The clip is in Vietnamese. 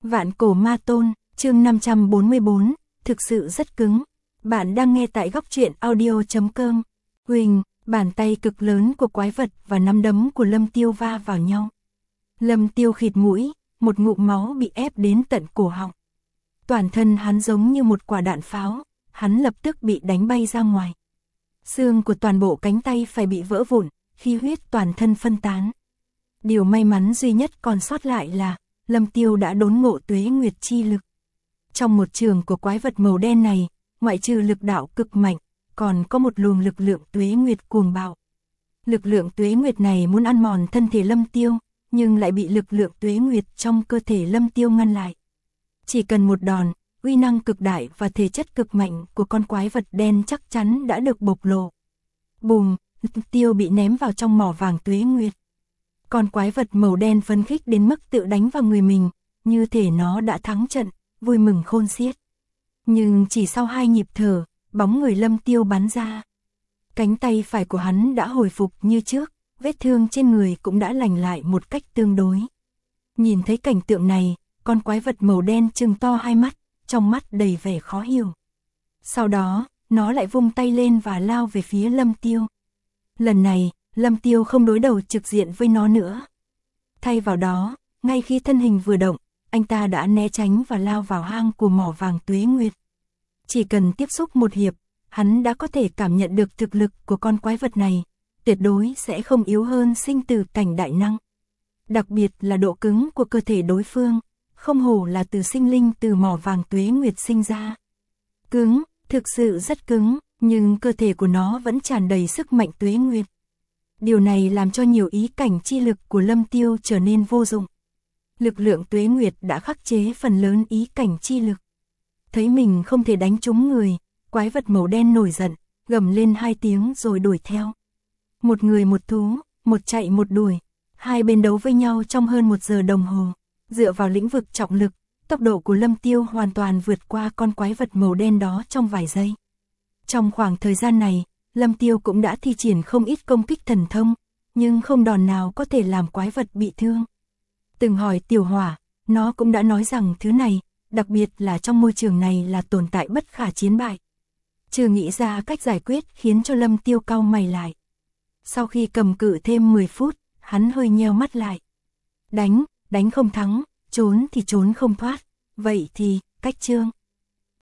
Vạn cổ ma tôn, chương 544, thực sự rất cứng. Bạn đang nghe tại góc truyện audio.com. Huỳnh, bàn tay cực lớn của quái vật và nắm đấm của Lâm Tiêu va vào nhau. Lâm Tiêu khịt mũi, một ngụm máu bị ép đến tận cổ họng. Toàn thân hắn giống như một quả đạn pháo, hắn lập tức bị đánh bay ra ngoài. Xương của toàn bộ cánh tay phải bị vỡ vụn, khí huyết toàn thân phân tán. Điều may mắn duy nhất còn sót lại là Lâm Tiêu đã đốn ngộ tuế nguyệt chi lực. Trong một trường của quái vật màu đen này, ngoại trừ lực đạo cực mạnh, còn có một luồng lực lượng tuế nguyệt cuồng bạo. Lực lượng tuế nguyệt này muốn ăn mòn thân thể Lâm Tiêu, nhưng lại bị lực lượng tuế nguyệt trong cơ thể Lâm Tiêu ngăn lại. Chỉ cần một đòn, uy năng cực đại và thể chất cực mạnh của con quái vật đen chắc chắn đã được bộc lộ. Bùm, Lâm Tiêu bị ném vào trong mỏ vàng tuế nguyệt. Con quái vật màu đen phấn khích đến mức tự đánh vào người mình, như thể nó đã thắng trận, vui mừng khôn xiết. Nhưng chỉ sau 2 nhịp thở, bóng người Lâm Tiêu bắn ra. Cánh tay phải của hắn đã hồi phục như trước, vết thương trên người cũng đã lành lại một cách tương đối. Nhìn thấy cảnh tượng này, con quái vật màu đen trừng to hai mắt, trong mắt đầy vẻ khó hiểu. Sau đó, nó lại vung tay lên và lao về phía Lâm Tiêu. Lần này, Lâm Tiêu không đối đầu trực diện với nó nữa. Thay vào đó, ngay khi thân hình vừa động, anh ta đã né tránh và lao vào hang của mỏ vàng tuế nguyệt. Chỉ cần tiếp xúc một hiệp, hắn đã có thể cảm nhận được thực lực của con quái vật này, tuyệt đối sẽ không yếu hơn sinh tử cảnh đại năng. Đặc biệt là độ cứng của cơ thể đối phương, không hổ là từ sinh linh từ mỏ vàng tuế nguyệt sinh ra. Cứng, thực sự rất cứng, nhưng cơ thể của nó vẫn tràn đầy sức mạnh tuế nguyệt. Điều này làm cho nhiều ý cảnh chi lực của Lâm Tiêu trở nên vô dụng. Lực lượng tuế nguyệt đã khắc chế phần lớn ý cảnh chi lực. Thấy mình không thể đánh trúng người, quái vật màu đen nổi giận, gầm lên 2 tiếng rồi đuổi theo. Một người một thú, một chạy một đuổi, hai bên đấu với nhau trong hơn 1 giờ đồng hồ. Dựa vào lĩnh vực trọng lực, tốc độ của Lâm Tiêu hoàn toàn vượt qua con quái vật màu đen đó trong vài giây. Trong khoảng thời gian này, Lâm Tiêu cũng đã thi triển không ít công kích thần thông, nhưng không đòn nào có thể làm quái vật bị thương. Từng hỏi Tiểu Hỏa, nó cũng đã nói rằng thứ này, đặc biệt là trong môi trường này là tồn tại bất khả chiến bại. Chưa nghĩ ra cách giải quyết khiến cho Lâm Tiêu cau mày lại. Sau khi cầm cự thêm 10 phút, hắn hơi nheo mắt lại. Đánh không thắng, trốn thì trốn không thoát, vậy thì, cách chương.